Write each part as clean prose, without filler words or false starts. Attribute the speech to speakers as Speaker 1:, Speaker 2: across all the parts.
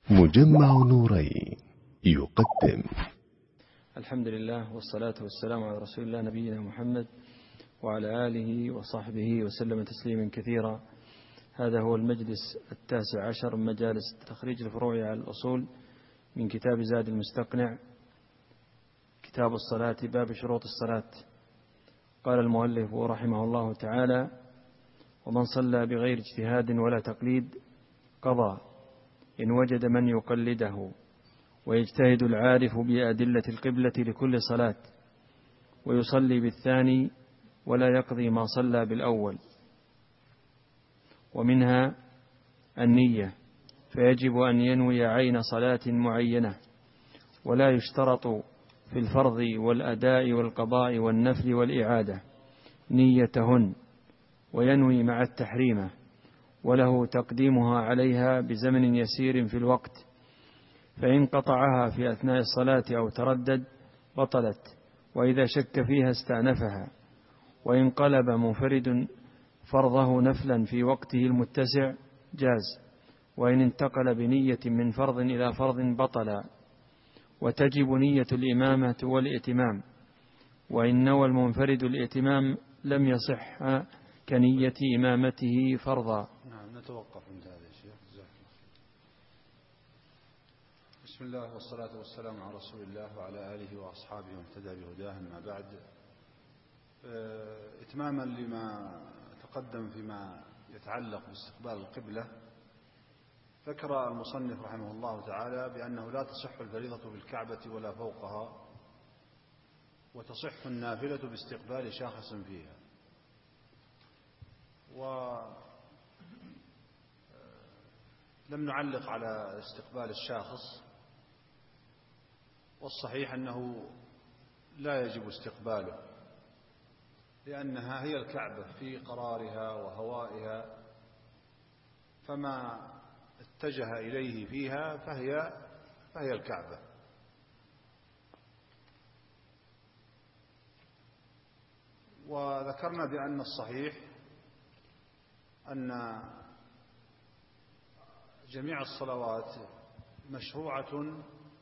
Speaker 1: مجمع نورين يقدم.
Speaker 2: الحمد لله والصلاة والسلام على رسول الله نبينا محمد وعلى آله وصحبه وسلم تسليما كثيرا. هذا هو المجلس 19 من مجالس تخريج الفروع على الأصول من كتاب زاد المستقنع، كتاب الصلاة، باب شروط الصلاة. قال المؤلف رحمه الله تعالى: ومن صلى بغير اجتهاد ولا تقليد قضى إن وجد من يقلده، ويجتهد العارف بأدلة القبلة لكل صلاة، ويصلي بالثاني ولا يقضي ما صلى بالأول. ومنها النية، فيجب أن ينوي عين صلاة معينة، ولا يشترط في الفرض والأداء والقضاء والنفل والإعادة نيتهن، وينوي مع التحريمة، وله تقديمها عليها بزمن يسير في الوقت، فإن قطعها في أثناء الصلاة أو تردد بطلت، وإذا شك فيها استأنفها. وإن قلب منفرد فرضه نفلا في وقته المتسع جاز، وإن انتقل بنية من فرض إلى فرض بطل. وتجب نية الإمامة والإتمام، وإن نوى المنفرد الإتمام لم يصح كنية إمامته فرضا.
Speaker 3: نعم، نتوقف عند هذا الشيء. بسم الله والصلاة والسلام على رسول الله وعلى آله وأصحابه واهتدى بهداه، ما بعد. إتماما لما تقدم فيما يتعلق باستقبال القبلة، ذكر المصنف رحمه الله تعالى بأنه لا تصح الفريضة بالكعبة ولا فوقها، وتصح النافلة باستقبال شاخص فيها. ولم نعلق على استقبال الشاخص، والصحيح أنه لا يجب استقباله، لأنها هي الكعبة في قرارها وهوائها، فما اتجه إليه فيها فهي الكعبة. وذكرنا بأن الصحيح أن جميع الصلوات مشروعة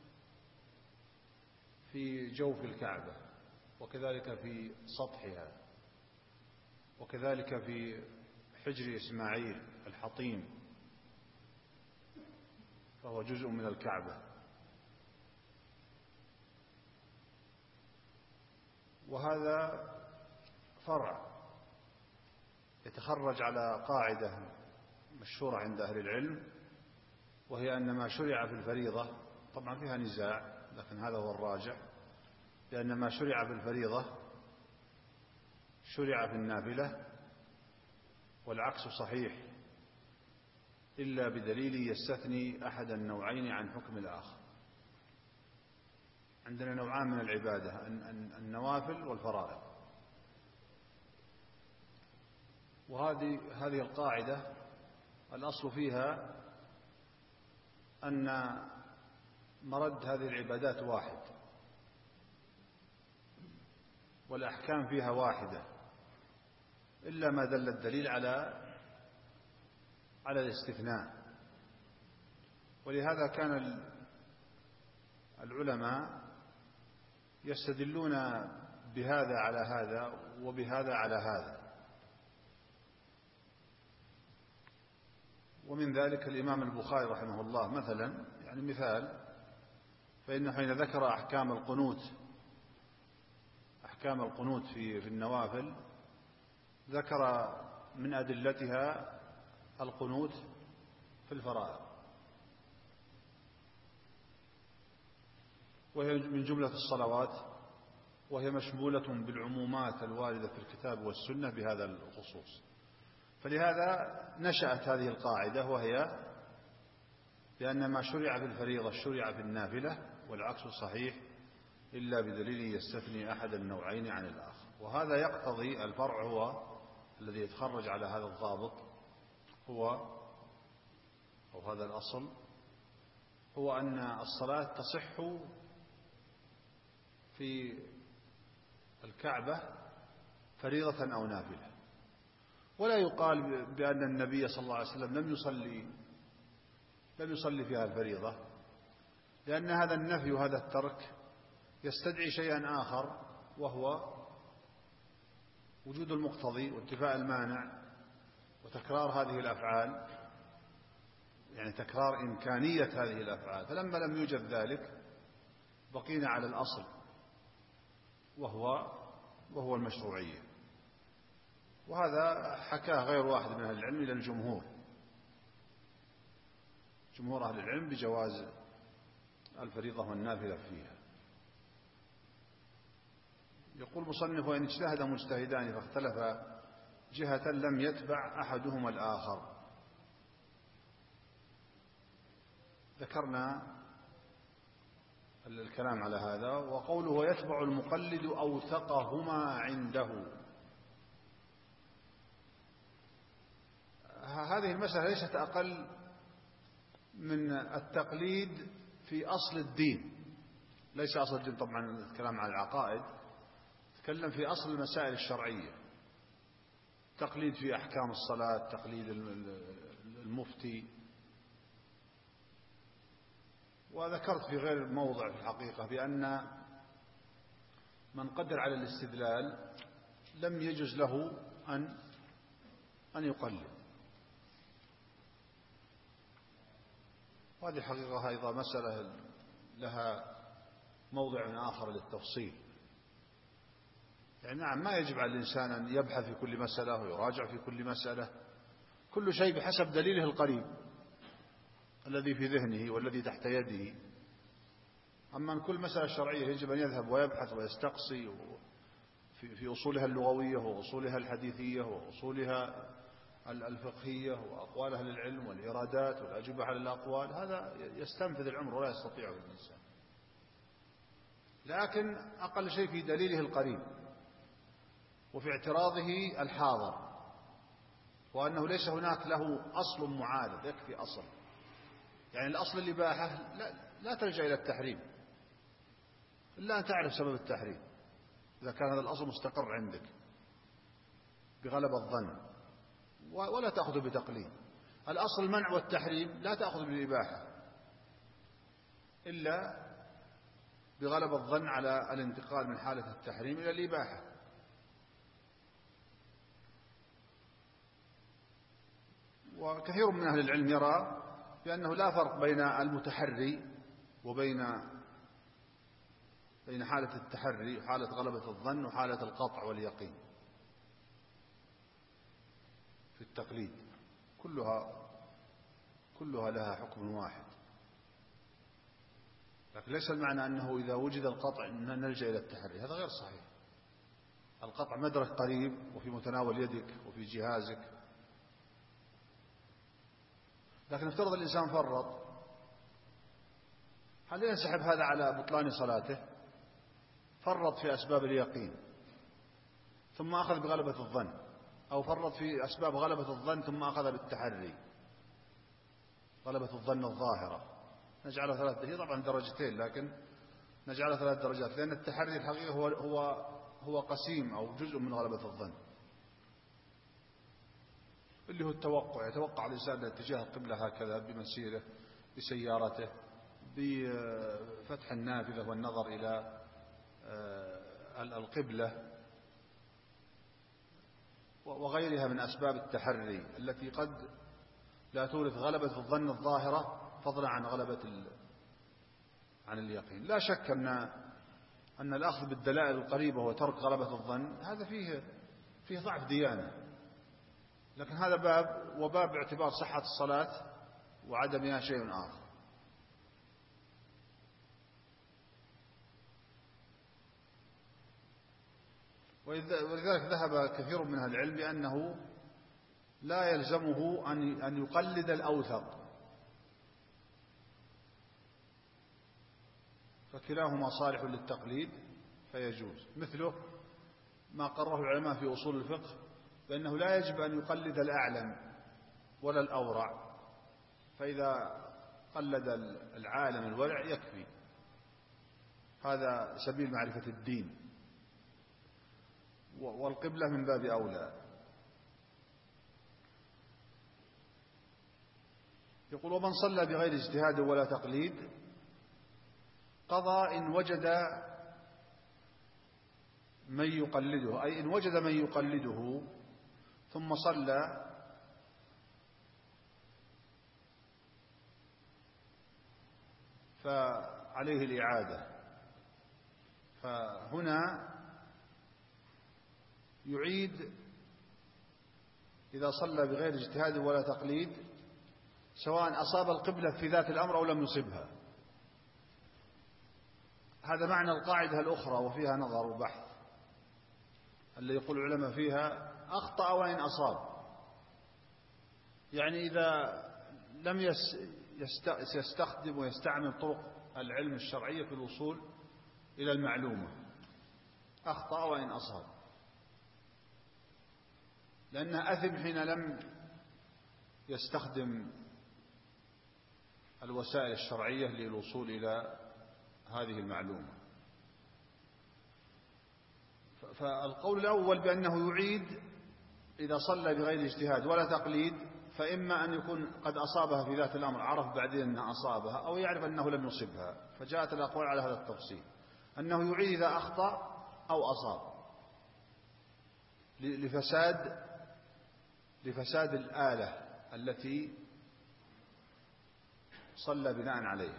Speaker 3: في جوف الكعبة، وكذلك في سطحها، وكذلك في حجر إسماعيل الحطيم، فهو جزء من الكعبة. وهذا فرع يتخرج على قاعدة مشهورة عند أهل العلم، وهي أن ما شرع في الفريضة، طبعا فيها نزاع لكن هذا هو الراجح، لأن ما شرع في الفريضة شرع في النافلة، والعكس صحيح، إلا بدليل يستثني أحد النوعين عن حكم الآخر. عندنا نوعان من العبادة: النوافل والفرائض. وهذه القاعدة الأصل فيها أن مرد هذه العبادات واحد، والأحكام فيها واحدة، إلا ما دل الدليل على الاستثناء. ولهذا كان العلماء يستدلون بهذا على هذا وبهذا على هذا. ومن ذلك الإمام البخاري رحمه الله مثلا، يعني مثال، فإنه حين ذكر أحكام القنوت في النوافل، ذكر من أدلتها القنوت في الفرائض، وهي من جملة الصلوات، وهي مشمولة بالعمومات الواردة في الكتاب والسنة بهذا الخصوص. فلهذا نشأت هذه القاعدة، وهي لأن ما شرع في الفريضة شرع في النافلة، والعكس صحيح إلا بدليل يستثني أحد النوعين عن الآخر. وهذا يقتضي الفرع هو الذي يتخرج على هذا الضابط، أو هذا الأصل، هو أن الصلاة تصح في الكعبة فريضة أو نافلة. ولا يقال بأن النبي صلى الله عليه وسلم لم يصلي لم يصلي فيها الفريضة، لأن هذا النفي وهذا الترك يستدعي شيئا آخر، وهو وجود المقتضي وانتفاء المانع وتكرار هذه الأفعال، يعني تكرار إمكانية هذه الأفعال. فلما لم يوجد ذلك بقينا على الأصل وهو المشروعية. وهذا حكاه غير واحد من أهل العلم إلى الجمهور، جمهور أهل العلم بجواز الفريضة والنافلة فيها. يقول مصنف: وإن اجتهد مجتهدان فاختلفا جهة لم يتبع أحدهما الآخر. ذكرنا الكلام على هذا. وقوله: ويتبع المقلد أوثقهما عنده، هذه المسألة ليست أقل من التقليد في أصل الدين. ليس أصل الدين طبعا الكلام عن العقائد، تكلم في أصل المسائل الشرعية، تقليد في أحكام الصلاة، تقليد المفتي. وذكرت في غير موضع في الحقيقة بأن من قدر على الاستدلال لم يجوز له أن يقلد. وهذه الحقيقة أيضا مسألة لها موضع آخر للتفصيل. يعني نعم، ما يجب على الإنسان أن يبحث في كل مسألة ويراجع في كل مسألة، كل شيء بحسب دليله القريب الذي في ذهنه والذي تحت يده. أما أن كل مسألة شرعية يجب أن يذهب ويبحث ويستقصي في أصولها اللغوية وأصولها الحديثية وأصولها الفقهية وأقوال أهل العلم والإرادات والأجوبة على الأقوال، هذا يستنفذ العمر ولا يستطيعه الإنسان. لكن أقل شيء في دليله القريب وفي اعتراضه الحاضر، وأنه ليس هناك له أصل معارض، يكفي أصل. يعني الأصل الإباحة لا تلجأ إلى التحريم إلا أن تعرف سبب التحريم، إذا كان هذا الأصل مستقر عندك بغلب الظن، ولا تأخذ بتقليد. الأصل المنع والتحريم لا تأخذ بالإباحة إلا بغلب الظن على الانتقال من حالة التحريم إلى الإباحة. وكثير من أهل العلم يرى بأنه لا فرق بين المتحري وبين حالة التحري وحالة غلبة الظن وحالة القطع واليقين في التقليد، كلها لها حكم واحد. لكن ليس المعنى أنه إذا وجد القطع نلجأ إلى التحري، هذا غير صحيح. القطع مدرك قريب وفي متناول يدك وفي جهازك. لكن افترض الإنسان فرط، هل ينسحب هذا على بطلان صلاته؟ فرط في أسباب اليقين ثم أخذ بغلبة الظن، أو فرط في أسباب غلبة الظن ثم أخذ بالتحري، غلبة الظن الظاهرة. نجعلها ثلاث، هي طبعا درجتين لكن نجعلها 3 درجات، لأن التحري الحقيقة هو قسيم أو جزء من غلبة الظن، اللي هو التوقع. يتوقع الإنسان اتجاه القبلة هكذا بمسيره، بسيارته، بفتح النافذة والنظر إلى القبلة وغيرها من أسباب التحري التي قد لا تورث غلبة الظن الظاهرة فضلا عن عن اليقين. لا شك أن الأخذ بالدلائل القريبة وترك غلبة الظن هذا فيه ضعف ديانة، لكن هذا باب، وباب باعتبار صحة الصلاة وعدمها شيء آخر. ولذلك ذهب كثير من أهل العلم بأنه لا يلزمه أن يقلد الأوثق، فكلاهما صالح للتقليد فيجوز. مثله ما قرره العلماء في أصول الفقه بأنه لا يجب أن يقلد الأعلم ولا الأورع، فإذا قلد العالم الورع يكفي، هذا سبيل معرفة الدين، والقبلة من باب أولى. يقول: ومن صلى بغير اجتهاد ولا تقليد قضى إن وجد من يقلده، أي إن وجد من يقلده ثم صلى فعليه الإعادة. فهنا يعيد إذا صلى بغير اجتهاد ولا تقليد، سواء أصاب القبلة في ذات الأمر أو لم يصبها. هذا معنى القاعدة الأخرى وفيها نظر وبحث، اللي يقول العلماء فيها: أخطأ وإن أصاب. يعني إذا لم يستخدم ويستعمل طرق العلم الشرعية في الوصول إلى المعلومة، أخطأ وإن أصاب، لأنه أثم حين لم يستخدم الوسائل الشرعية للوصول إلى هذه المعلومة. فالقول الأول بأنه يعيد إذا صلى بغير اجتهاد ولا تقليد، فإما أن يكون قد أصابها في ذات الأمر، عرف بعدين أنها أصابها، أو يعرف أنه لم يصبها. فجاءت الأقوال على هذا التفصيل، أنه يعيد إذا أخطأ أو أصاب لفساد الآلة التي صلى بناء عليها.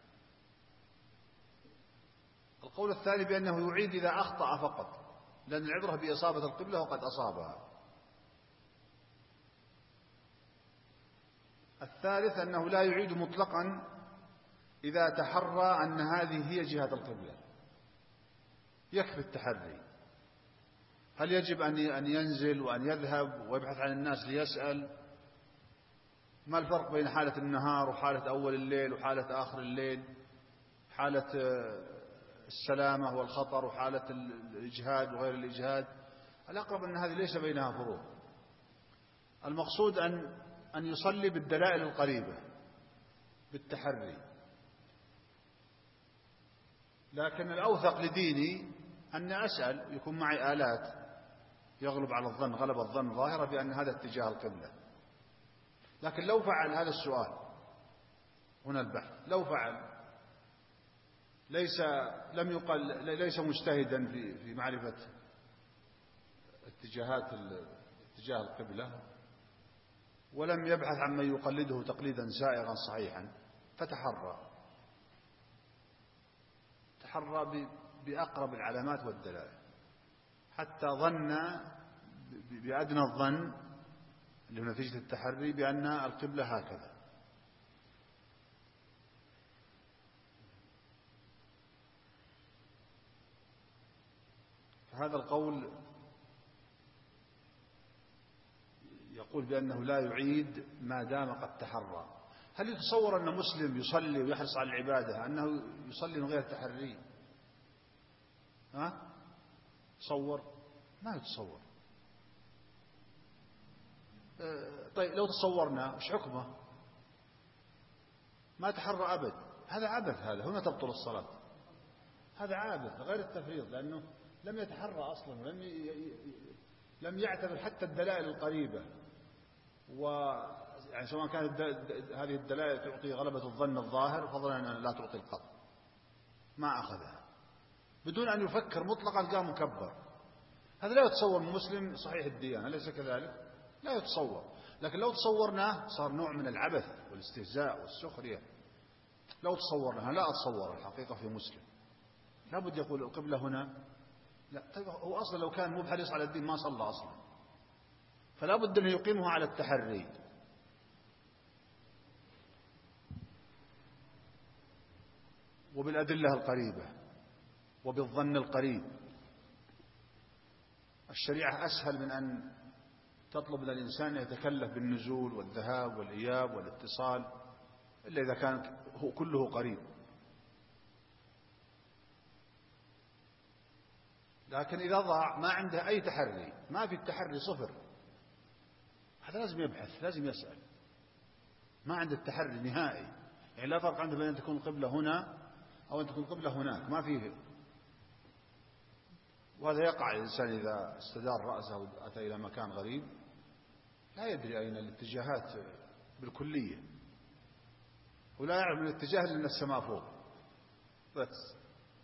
Speaker 3: القول الثاني بأنه يعيد إذا أخطأ فقط، لأن العبرة بإصابة القبلة وقد أصابها. الثالث أنه لا يعيد مطلقا إذا تحرى أن هذه هي جهة القبلة، يكفي التحري. هل يجب أن ينزل وأن يذهب ويبحث عن الناس ليسأل؟ ما الفرق بين حالة النهار وحالة أول الليل وحالة آخر الليل، حالة السلامة والخطر وحالة الإجهاد وغير الإجهاد؟ الأقرب أن هذه ليس بينها فروق. المقصود أن يصلي بالدلائل القريبة بالتحري. لكن الأوثق لديني أن أسأل، يكون معي آلات يغلب على الظن، غلب الظن ظاهرة بأن هذا اتجاه القبلة. لكن لو فعل هذا السؤال هنا البحث، لو فعل ليس مجتهدا في معرفة اتجاه القبلة، ولم يبحث عن من يقلده تقليدا سائغا صحيحا، تحرى بأقرب العلامات والدلائل، حتى ظن بأدنى الظن اللي هو نتيجة التحري بأن القبلة هكذا. فهذا القول يقول بأنه لا يعيد ما دام قد تحرى. هل يتصور أن مسلم يصلي ويحرص على العبادة أنه يصلي من غير تحري؟ تصور؟ ما يتصور. طيب لو تصورنا وش حكمه؟ ما تحرى أبد، هذا عبث. هذا هنا تبطل الصلاة، هذا عابث غير التفريط، لأنه لم يتحرى أصلا، لم يعتبر حتى الدلائل القريبة، يعني سواء كانت هذه الدلائل تعطي غلبة الظن الظاهر، فضلا أن لا تعطي القطع، ما أخذها بدون أن يفكر مطلقا، قام مكبر. هذا لا يتصور من مسلم صحيح الديانة، أليس كذلك؟ لا يتصور. لكن لو تصورناه صار نوع من العبث والاستهزاء والسخرية. لو تصورناها، لا أتصور الحقيقة في مسلم لابد يقول القبلة هنا. لا، طيب هو أصلا لو كان مو بحريص على الدين ما صلى أصلا، فلا بد أن يقيمه على التحري. وبالأدلة القريبة وبالظن القريب. الشريعة أسهل من أن تطلب من الإنسان يتكلف بالنزول والذهاب والإياب والاتصال، إلا إذا كان هو كله قريب. لكن إذا ضاع ما عنده أي تحري، ما في التحري صفر، هذا لازم يبحث، لازم يسأل. ما عنده التحري نهائي، يعني لا فرق عنده بين أن تكون القبلة هنا أو أن تكون القبلة هناك، ما فيه. وهذا يقع الإنسان إذا استدار رأسه وأتى إلى مكان غريب لا يدري أين الاتجاهات بالكلية، ولا يعرف من الاتجاه لأن السماء فوق بس.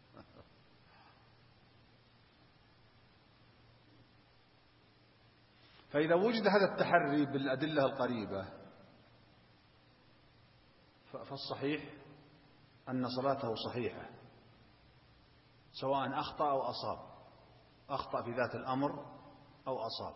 Speaker 3: فإذا وجد هذا التحري بالأدلة القريبة فالصحيح أن صلاته صحيحة، سواء أخطأ أو أصاب، أخطأ في ذات الأمر أو أصاب،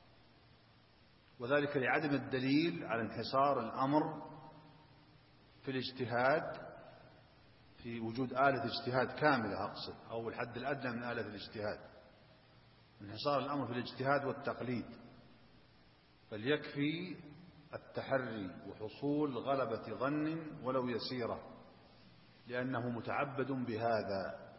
Speaker 3: وذلك لعدم الدليل على انحصار الأمر في الاجتهاد، في وجود آلة اجتهاد كاملة أقصد، أو الحد الأدنى من آلة الاجتهاد، انحصار الأمر في الاجتهاد والتقليد، بل يكفي التحري وحصول غلبة ظن ولو يسيرة لأنه متعبد بهذا.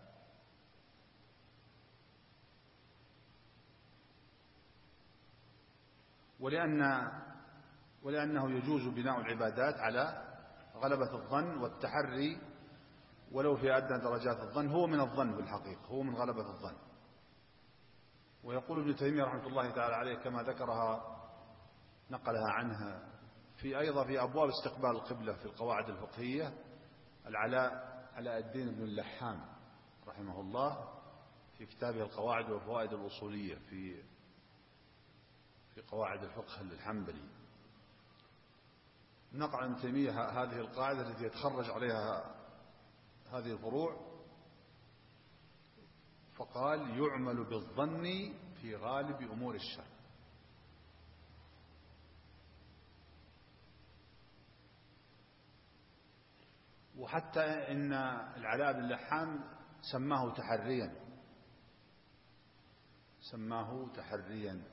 Speaker 3: ولأنه يجوز بناء العبادات على غلبة الظن والتحري ولو في أدنى درجات الظن، هو من الظن في الحقيقة، هو من غلبة الظن. ويقول ابن تيمية رحمة الله تعالى عليه كما ذكرها نقلها عنها أيضا في أبواب استقبال القبلة في القواعد الفقهية، علاء الدين بن اللحام رحمه الله في كتابه القواعد والفوائد الأصولية في قواعد الفقه الحنبلي، نقل عن تيمية هذه القاعدة التي يتخرج عليها هذه الفروع، فقال: يعمل بالظن في غالب أمور الشر. وحتى إن العلاء بن اللحام سماه تحريا،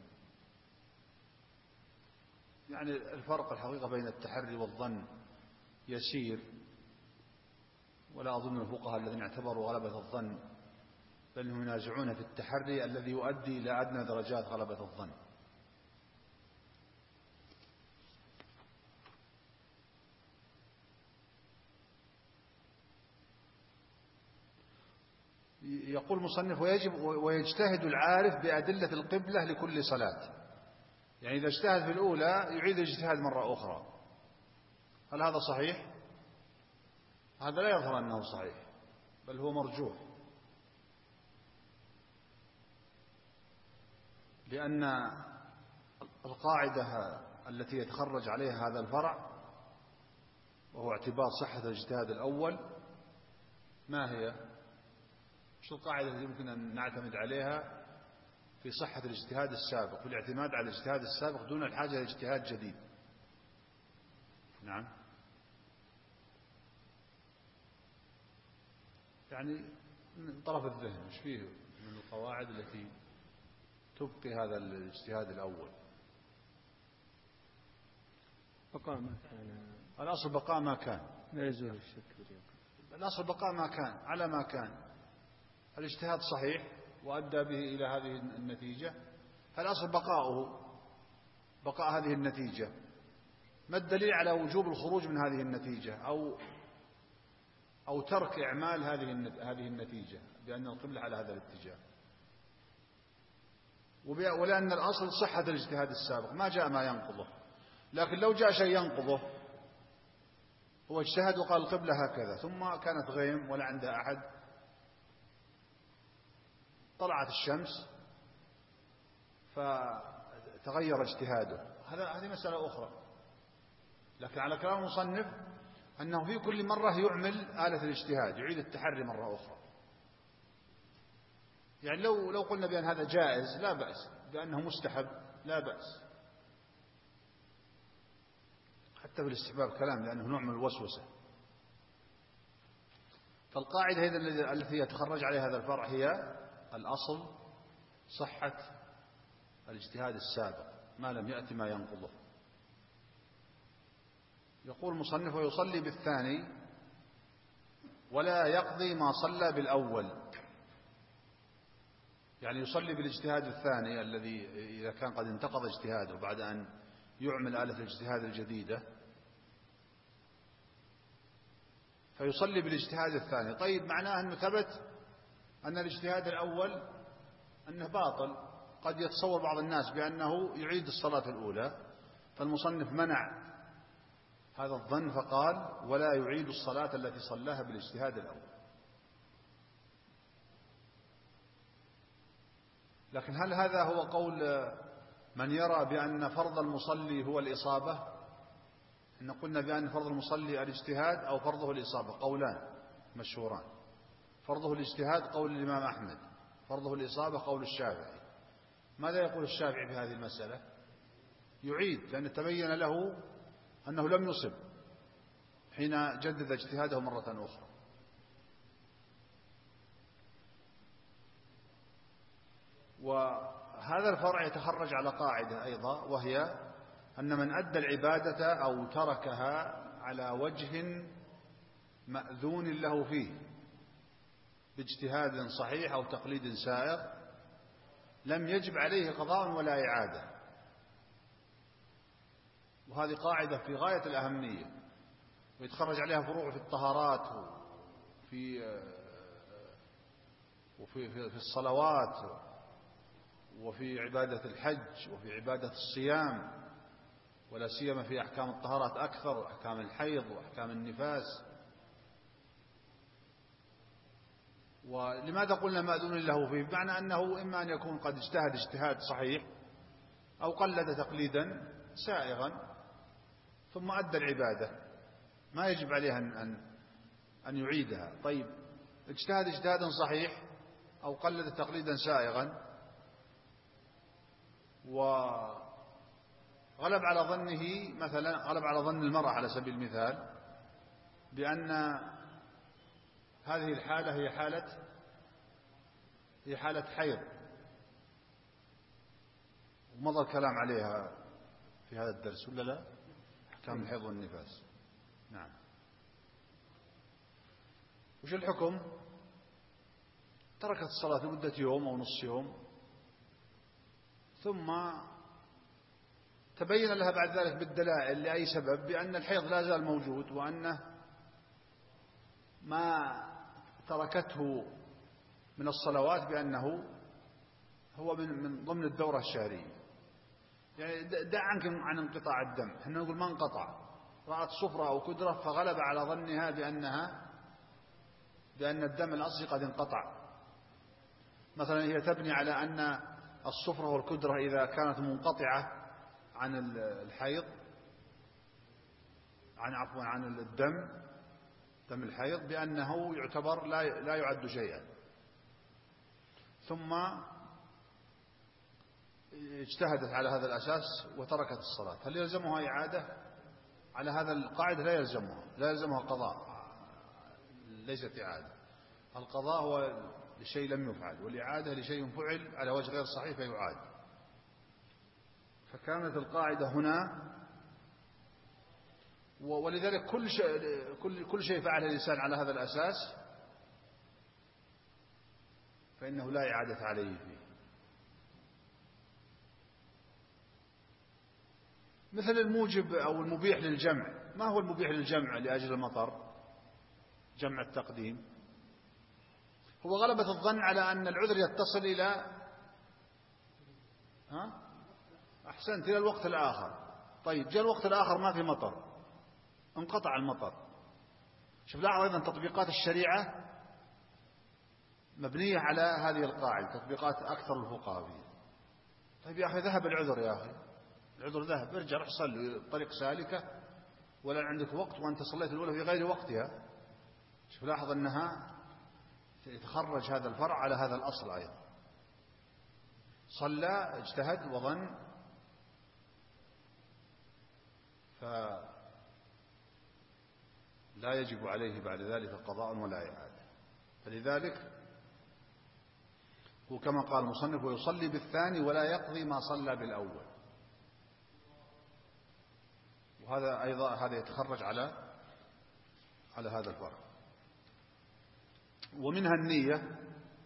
Speaker 3: يعني الفرق الحقيقة بين التحري والظن يسير، ولا أظن الفقهاء الذين اعتبروا غلبة الظن بل هم ينازعون في التحري الذي يؤدي إلى أدنى درجات غلبة الظن. يقول المصنف: ويجتهد العارف بأدلة القبلة لكل صلاة، يعني إذا اجتهد في الأولى يعيد الاجتهاد مرة أخرى. هل هذا صحيح؟ هذا لا يظهر أنه صحيح، بل هو مرجوح، لأن القاعدة التي يتخرج عليها هذا الفرع وهو اعتبار صحة الاجتهاد الأول ما هي؟ شو القاعدة التي يمكن أن نعتمد عليها في صحة الاجتهاد السابق، في الاعتماد على الاجتهاد السابق دون الحاجة إلى اجتهاد جديد؟ نعم، يعني من طرف الذهن مش فيه من القواعد التي تبقي هذا الاجتهاد الأول؟
Speaker 2: بقاء ما كان،
Speaker 3: الأصل بقاء ما كان،
Speaker 2: لا يزول الشك،
Speaker 3: الأصل بقاء ما كان على ما كان. الاجتهاد صحيح وأدى به إلى هذه النتيجة، فالأصل بقاء هذه النتيجة. ما الدليل على وجوب الخروج من هذه النتيجة أو ترك إعمال هذه النتيجة بأن القبلة على هذا الاتجاه؟ ولأن الأصل صحة الاجتهاد السابق، ما جاء ما ينقضه. لكن لو جاء شيء ينقضه، هو اجتهد وقال القبلة هكذا، ثم كانت غيم ولا عندها أحد، طلعت الشمس فتغير اجتهاده، هذه مسألة أخرى. لكن على كلام المصنف أنه في كل مرة يعمل آلة الاجتهاد، يعيد التحري مرة أخرى. يعني لو قلنا بأن هذا جائز لا بأس، بأنه مستحب لا بأس، حتى في الاستحباب كلام، لأنه نوع من الوسوسة. فالقاعدة التي يتخرج عليها هذا الفرع هي الأصل صحة الاجتهاد السابق ما لم يأتي ما ينقضه. يقول المصنف: ويصلي بالثاني ولا يقضي ما صلى بالأول، يعني يصلي بالاجتهاد الثاني الذي إذا كان قد انتقض اجتهاده بعد أن يعمل آلة الاجتهاد الجديدة، فيصلي بالاجتهاد الثاني. طيب، معناه أنه ثبت أن الاجتهاد الأول أنه باطل. قد يتصور بعض الناس بأنه يعيد الصلاة الأولى، فالمصنف منع هذا الظن، فقال ولا يعيد الصلاة التي صلاها بالاجتهاد الأول. لكن هل هذا هو قول من يرى بأن فرض المصلي هو الإصابة؟ إن قلنا بأن فرض المصلي الاجتهاد أو فرضه الإصابة، قولان مشهوران. فرضه الاجتهاد قول الإمام أحمد، فرضه الإصابة قول الشافعي. ماذا يقول الشافعي في هذه المسألة؟ يعيد، لأن تبين له أنه لم يصب حين جدد اجتهاده مرة أخرى. وهذا الفرع يتخرج على قاعدة أيضا، وهي أن من أدى العبادة أو تركها على وجه مأذون له فيه باجتهاد صحيح أو تقليد سائغ لم يجب عليه قضاء ولا إعادة. وهذه قاعدة في غاية الأهمية، ويتخرج عليها فروع في الطهارات وفي الصلوات وفي عبادة الحج وفي عبادة الصيام، ولا سيما في أحكام الطهارات أكثر، وأحكام الحيض وأحكام النفاس. ولماذا قلنا مأذون له فيه؟ بمعنى أنه إما أن يكون قد اجتهد اجتهاد صحيح أو قلد تقليدا سائغا ثم أدى العبادة، ما يجب عليه أن يعيدها. طيب، اجتهد اجتهادا صحيح أو قلد تقليدا سائغا وغلب على ظنه، مثلا غلب على ظن المرأة على سبيل المثال بأن هذه الحالة هي حالة حيض، ومضى الكلام عليها في هذا الدرس ولا لا؟ أحكام الحيض والنفاس. نعم. وش الحكم؟ تركت الصلاة لمدة يوم أو نصف يوم، ثم تبين لها بعد ذلك بالدلائل لأي سبب بأن الحيض لا زال موجود، وأنه ما تركته من الصلوات بأنه هو من ضمن الدورة الشهرية. يعني دع عنك عن انقطاع الدم، احنا نقول ما انقطع، رأت صفرة أو كدرة فغلب على ظنها بأن الدم الأصلي قد انقطع. مثلا هي تبني على أن الصفرة والكدرة إذا كانت منقطعة عن الحيض، عن دم الحيض، بأنه يعتبر لا يعد شيئا. ثم اجتهدت على هذا الأساس وتركت الصلاة، هل يلزمها إعادة؟ على هذا القاعدة لا يلزمها قضاء، ليست إعادة. القضاء هو لشيء لم يفعل، والإعادة لشيء فعل على وجه غير صحيح فيعاد. فكانت القاعدة هنا، ولذلك كل شيء فعله الإنسان على هذا الأساس فإنه لا إعادة عليه فيه. مثل الموجب أو المبيح للجمع. ما هو المبيح للجمع لأجل المطر؟ جمع التقديم. هو غلبة الظن على أن العذر يتصل إلى أحسنت، إلى الوقت الآخر. طيب، جاء الوقت الآخر ما في مطر، انقطع المطر. شوف، لاحظ أيضا تطبيقات الشريعة مبنية على هذه القاعدة، تطبيقات أكثر الفقهاء فيها. طيب يا أخي، ذهب العذر، يا أخي العذر ذهب، ارجع روح صلي، الطريق سالكة ولا عندك وقت، وأنت صليت الأولى في غير وقتها. شوف، لاحظ أنها يتخرج هذا الفرع على هذا الأصل أيضا. صلى، اجتهد وظن، فلا يجب عليه بعد ذلك قضاء ولا إعادة. فلذلك هو كما قال المصنف: ويصلي بالثاني ولا يقضي ما صلى بالأول. وهذا أيضا هذا يتخرج على هذا الفرق. ومنها النية.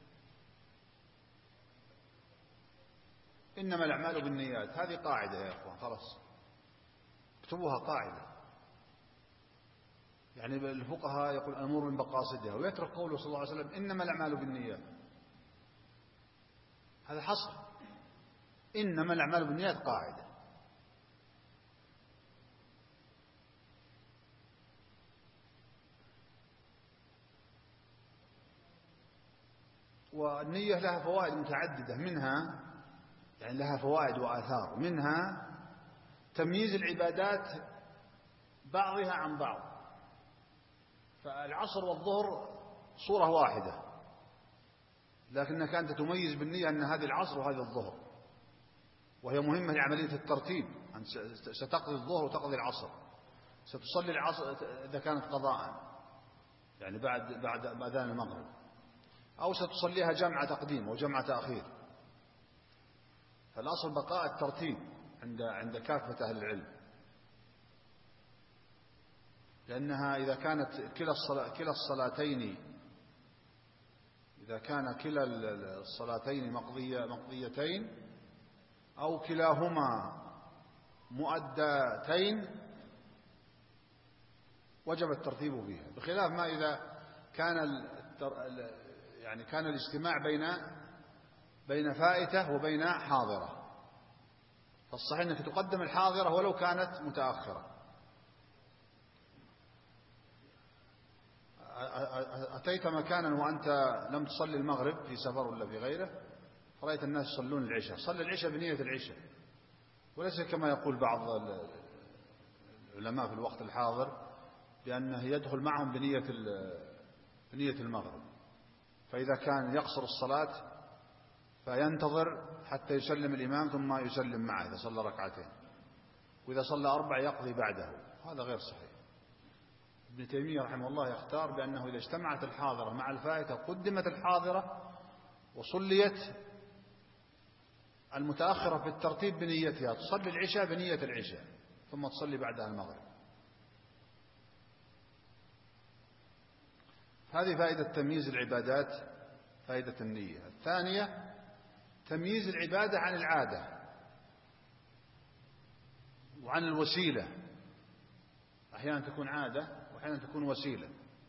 Speaker 3: إنما الأعمال بالنيات، هذه قاعدة يا إخوان، خلاص اكتبوها قاعدة. يعني الفقهاء يقول الأمور من مقاصدها، ويترك قوله صلى الله عليه وسلم: إنما الأعمال بالنيات. هذا حصر. إنما الأعمال بالنيات قاعدة. والنية لها فوائد متعددة، منها يعني لها فوائد وآثار، منها تمييز العبادات بعضها عن بعض. فالعصر والظهر صورة واحدة، لكنك أنت تميز بالنية أن هذه العصر وهذه الظهر، وهي مهمة لعملية الترتيب. أنت ستقضي الظهر وتقضي العصر، ستصلي العصر إذا كانت قضاء يعني بعد أذان المغرب، أو ستصليها جمع تقديم وجمع تأخير. فالأصل بقاء الترتيب عند كافة أهل العلم، لأنها إذا كانت كلا الصلاتين، إذا كان كلا الصلاتين مقضيتين أو كلاهما مؤدتين وجب الترتيب فيها، بخلاف ما إذا كان الاجتماع بين فائتة وبين حاضرة، فالصحيح أنك تقدم الحاضرة ولو كانت متأخرة. أتيت مكانا وأنت لم تصلي المغرب في سفر ولا في غيره، فرأيت الناس يصلون العشاء، صلي العشاء بنية العشاء، وليس كما يقول بعض العلماء في الوقت الحاضر بأنه يدخل معهم بنية المغرب. فإذا كان يقصر الصلاة فينتظر حتى يسلم الإمام ثم يسلم معه إذا صلى ركعتين، وإذا صلى 4 يقضي بعده، هذا غير صحيح. ابن تيمية رحمه الله يختار بأنه إذا اجتمعت الحاضرة مع الفائتة قدمت الحاضرة وصليت المتأخرة في الترتيب بنيتها، تصلي العشاء بنية العشاء ثم تصلي بعدها المغرب. هذه فائدة تمييز العبادات، فائدة النية. الثانية تمييز العبادة عن العادة وعن الوسيلة، أحيانا تكون عادة وأحيانا تكون وسيلة.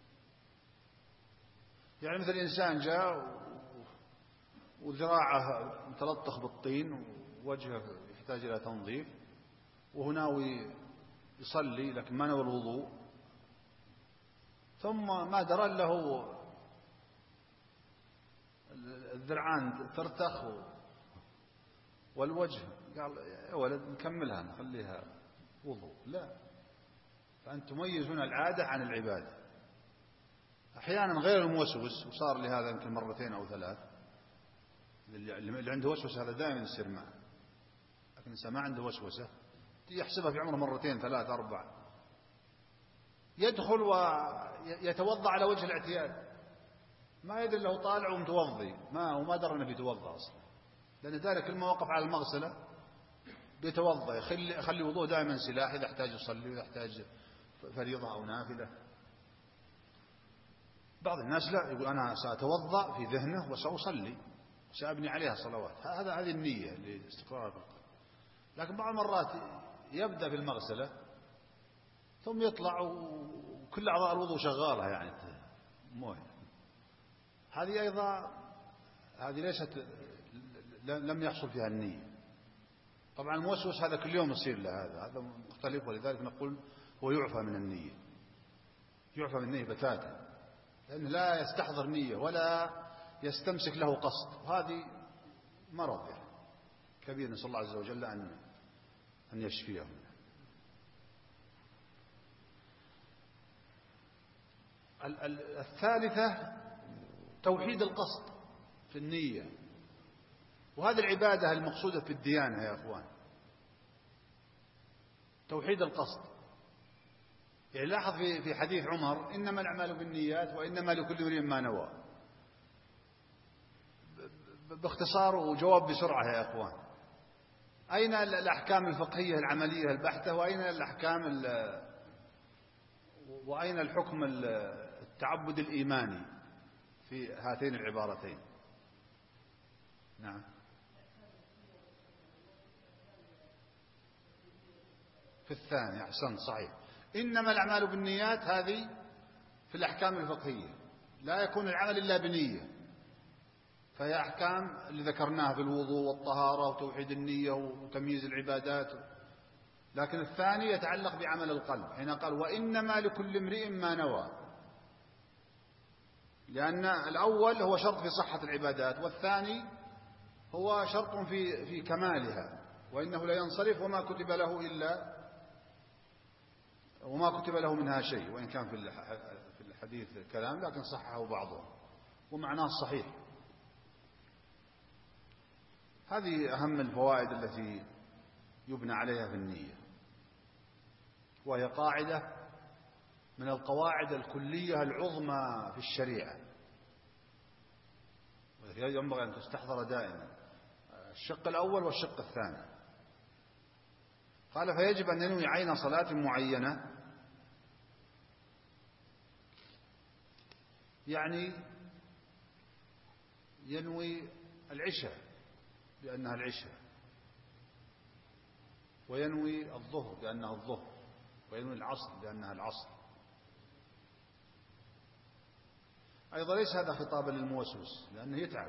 Speaker 3: يعني مثل إنسان جاء وذراعه متلطخ بالطين ووجهه يحتاج إلى تنظيف، وهو ناوي يصلي لكن ما نوى الوضوء، ثم ما درى له الذرعان ترتخ والوجه، قال يا ولد نكملها نخليها وضوء. لا، فأنت تميز هنا العادة عن العبادة. أحيانا غير الموسوس، وصار لي هذا يمكن 2 أو 3، اللي عنده وسوسة هذا دائما يصير معه، لكن الإنسان ما عنده وسوسة يحسبها في عمره 2 3 4، يدخل ويتوضأ على وجه الاعتياد، ما يدري له طالع ومتوضي، وما درى انه بيتوضأ اصلا، لان ذلك لما وقف على المغسله بيتوضأ، يخلي وضوء دائما سلاح اذا احتاج يصلي واذا احتاج فريضه او نافله. بعض الناس لا، يقول انا ساتوضأ في ذهنه وساصلي وسابني عليها صلوات، هذه النيه لاستقرار القلب. لكن بعض المرات يبدا في المغسله ثم يطلع وكل اعضاء الوضوء شغاله، يعني مويه. هذه أيضا ليست، لم يحصل فيها النية. طبعا الموسوس هذا كل يوم يصير له، هذا مختلف، ولذلك نقول هو يعفى من النية، يعفى من النية بتاتا، لأنه لا يستحضر نية ولا يستمسك له قصد، وهذه مرض يعني كبير، نسأل الله عز وجل أن يشفيه. الثالثة توحيد القصد في النية، وهذه العبادة المقصودة في الديانة يا أخوان، توحيد القصد. يعني لاحظ في حديث عمر إنما الأعمال بالنيات وإنما لكل امرئ ما نوى، باختصار وجواب بسرعة يا أخوان، أين الأحكام الفقهية العملية البحتة، وأين الأحكام وأين الحكم التعبد الإيماني في هاتين العبارتين؟ نعم، في الثاني أحسنت صحيح. إنما الأعمال بالنيات هذه في الأحكام الفقهية، لا يكون العمل إلا بنية، فهي أحكام اللي ذكرناها في الوضوء والطهارة وتوحيد النية وتمييز العبادات. لكن الثاني يتعلق بعمل القلب، حين قال وإنما لكل امرئ ما نوى، لأن الأول هو شرط في صحة العبادات، والثاني هو شرط في كمالها، وإنه لا ينصرف وما كتب له منها شيء، وإن كان في الحديث كلام لكن صححه بعضهم ومعناه صحيح. هذه أهم الفوائد التي يبنى عليها في النية، وهي قاعدة من القواعد الكلية العظمى في الشريعة، ينبغي أن تستحضر دائما، الشق الأول والشق الثاني. قال فيجب أن ينوي عين صلاة معينة، يعني ينوي العشاء بأنها العشاء، وينوي الظهر بأنها الظهر، وينوي العصر بأنها العصر. أيضا ليس هذا خطابا للموسوس، لأنه يتعب،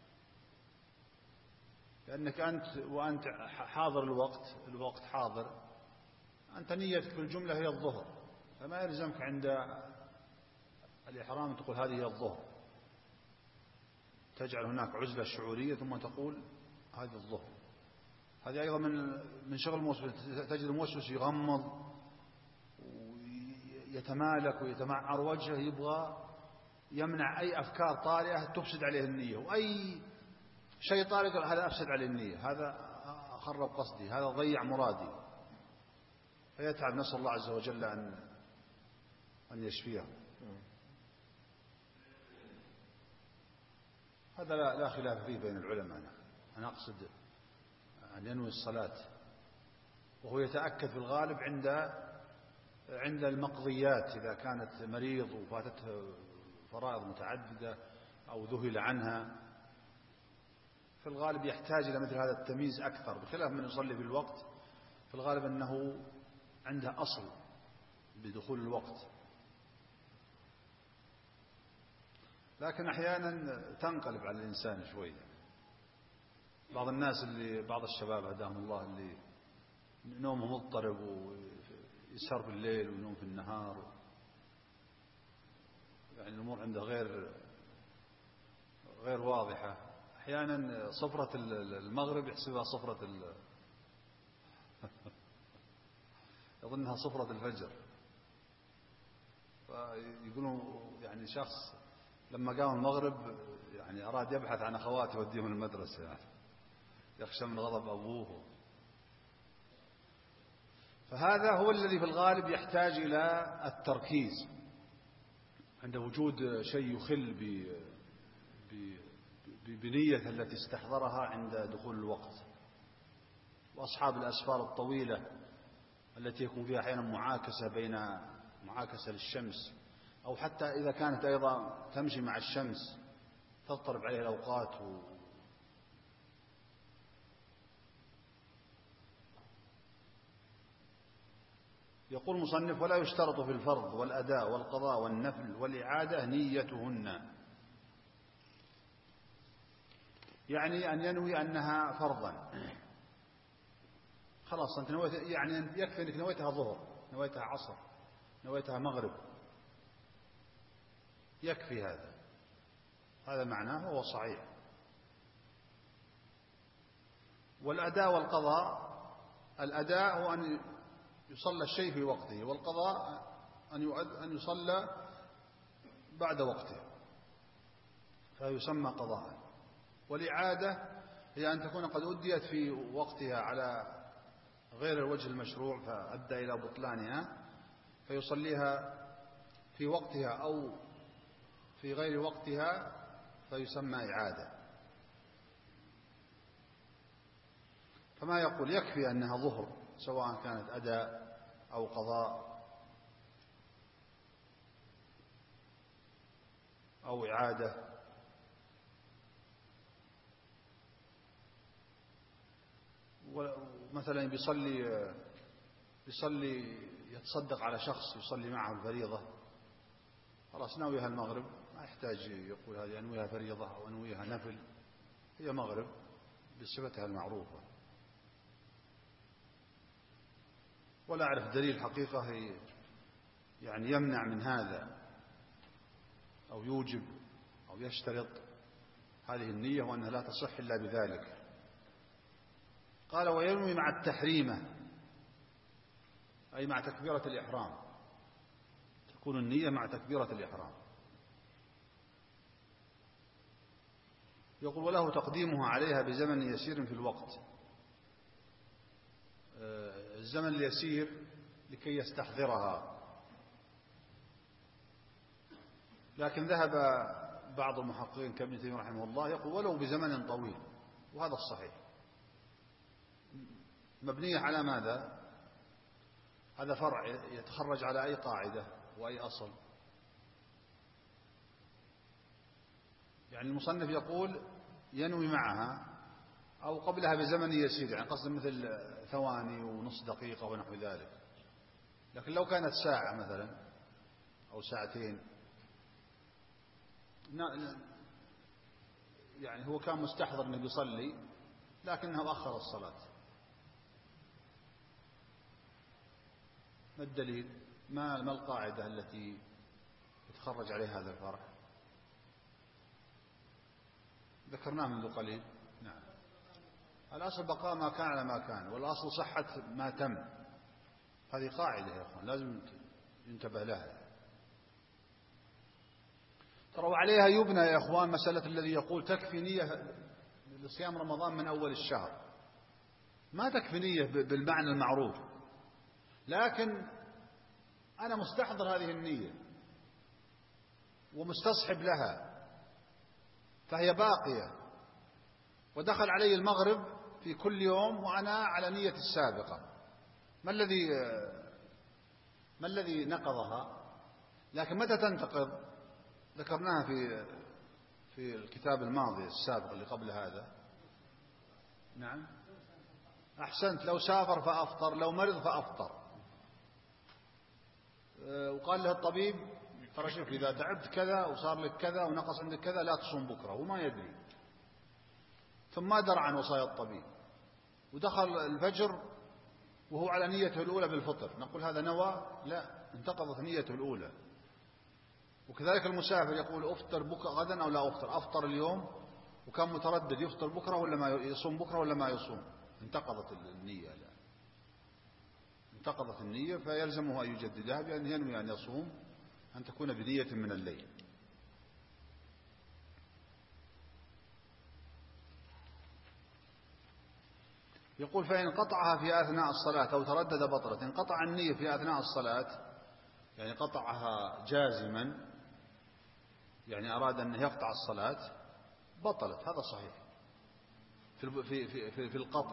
Speaker 3: لأنك وأنت حاضر الوقت حاضر، أنت نيتك في الجملة هي الظهر، فما يلزمك عند الإحرام تقول هذه هي الظهر، تجعل هناك عزلة شعورية ثم تقول هذه الظهر. هذه أيضا من شغل الموسوس، تجد الموسوس يغمض ويتمالك ويتمعر وجهه، يبغى يمنع أي أفكار طارئة تفسد عليه النية، وأي شيء طارئ هذا أفسد عليه النية، هذا خرب قصدي، هذا ضيع مرادي، فيتعب. نسأل الله عز وجل أن يشفيه. هذا لا خلاف فيه بين العلماء. أنا أقصد أن ينوي الصلاة وهو يتأكد في الغالب عند المقضيات، إذا كانت مريض وفاتته فرائض متعددة أو ذهل عنها، في الغالب يحتاج إلى مثل هذا التمييز أكثر، بخلاف من يصلي في الوقت في الغالب أنه عنده أصل بدخول الوقت. لكن أحيانا تنقلب على الإنسان شوي. بعض الناس بعض الشباب هداهم الله اللي نومه مضطرب ويسهر في الليل وينوم في النهار، يعني الأمور عنده غير واضحة. أحيانا صفرة المغرب يحسبها صفرة يظنها صفرة الفجر. فيقولون يعني شخص لما قام المغرب يعني أراد يبحث عن أخواته يوديهم المدرسة، يعني يخشى من غضب أبوه. فهذا هو الذي في الغالب يحتاج إلى التركيز عند وجود شيء يخل بنية التي استحضرها عند دخول الوقت. وأصحاب الأسفار الطويلة التي يكون فيها أحيانا معاكسة للشمس، أو حتى إذا كانت أيضا تمشي مع الشمس تضطرب عليه الأوقات يقول المصنف ولا يشترط في الفرض والأداء والقضاء والنفل والإعادة نيتهن، يعني أن ينوي أنها فرضا. خلاص أنت نويت، يعني يكفي أنك نويتها ظهر، نويتها عصر، نويتها مغرب، يكفي هذا معناه وهو صحيح. والأداء والقضاء، الأداء هو أن يصلى الشيء في وقته، والقضاء أن يصلى بعد وقته فيسمى قضاء. والإعادة هي أن تكون قد أديت في وقتها على غير الوجه المشروع فأدى إلى بطلانها، فيصليها في وقتها أو في غير وقتها فيسمى إعادة. فما يقول يكفي أنها ظهر سواء كانت أداء أو قضاء أو إعادة. ومثلا بيصلي يتصدق على شخص يصلي معه الفريضة، خلاص ناويها المغرب، ما يحتاج يقول هذه أنويها فريضة أو أنويها نفل، هي مغرب بصفتها المعروفة. ولا أعرف دليل حقيقة يعني يمنع من هذا أو يوجب أو يشترط هذه النية وأنها لا تصح إلا بذلك. قال وينوي مع التحريمة، أي مع تكبيرة الإحرام، تكون النية مع تكبيرة الإحرام. يقول وله تقديمها عليها بزمن يسير في الوقت، الزمن اليسير لكي يستحضرها. لكن ذهب بعض المحققين كابن تيمية رحمه الله يقول ولو بزمن طويل، وهذا الصحيح. مبنية على ماذا؟ هذا فرع يتخرج على أي قاعدة وأي أصل. يعني المصنف يقول ينوي معها أو قبلها بزمن يسير، يعني قصد مثل ثواني ونصف دقيقة ونحو ذلك. لكن لو كانت ساعة مثلا أو ساعتين، يعني هو كان مستحضر أنه يصلي لكنه أخر الصلاة، ما الدليل؟ ما القاعدة التي يتخرج عليها هذا الفرع؟ ذكرناه منذ قليل. نعم، الأصل بقاء ما كان على ما كان، والأصل صحة ما تم. هذه قاعدة يا أخوان لازم ينتبه لها. ترى وعليها يبنى يا أخوان مسألة الذي يقول تكفي نية لصيام رمضان من أول الشهر. ما تكفي نية بالمعنى المعروف، لكن أنا مستحضر هذه النية ومستصحب لها فهي باقية، ودخل علي المغرب في كل يوم وأنا على نية السابقة. ما الذي نقضها؟ لكن متى تنتقض؟ ذكرناها في الكتاب الماضي السابق اللي قبل هذا. نعم أحسنت، لو سافر فأفطر، لو مرض فأفطر. وقال له الطبيب ترى شوف إذا تعبت كذا وصار لك كذا ونقص عندك كذا لا تصوم بكرة، وما يدري، ثم ما درى عن وصايا الطبيب، ودخل الفجر وهو على نيته الأولى بالفطر، نقول هذا نوى؟ لا، انتقضت نيته الأولى. وكذلك المسافر يقول أفطر بكرة غدا أو لا أفطر، أفطر اليوم وكان متردد يفطر بكرة ولا ما يصوم بكرة ولا ما يصوم، انتقضت النية. لا، انتقضت النية، فيلزمه أن يجددها بأن ينوي أن يصوم، أن تكون بنية من الليل. يقول فإن قطعها في أثناء الصلاة أو تردد بطلت. إن قطع النية في أثناء الصلاة يعني قطعها جازما، يعني أراد أن يقطع الصلاة، بطلت، هذا صحيح. في القطع،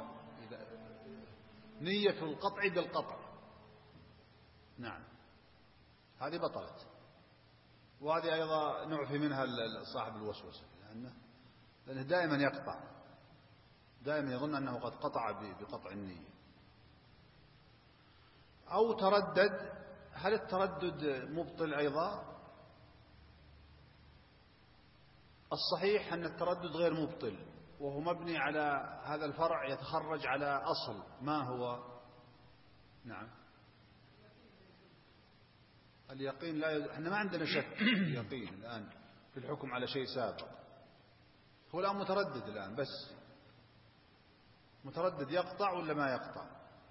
Speaker 3: نية القطع بالقطع، نعم هذه بطلت. وهذه أيضا نعفي منها صاحب الوسوسة، لأنه دائما يقطع، دائما يظن أنه قد قطع بقطع النية. أو تردد، هل التردد مبطل أيضا؟ الصحيح أن التردد غير مبطل، وهو مبني على هذا الفرع يتخرج على أصل، ما هو؟ نعم اليقين. لا احنا ما عندنا شك يقين الآن في الحكم على شيء سابق. هو الآن متردد الآن، بس متردد يقطع ولا ما يقطع.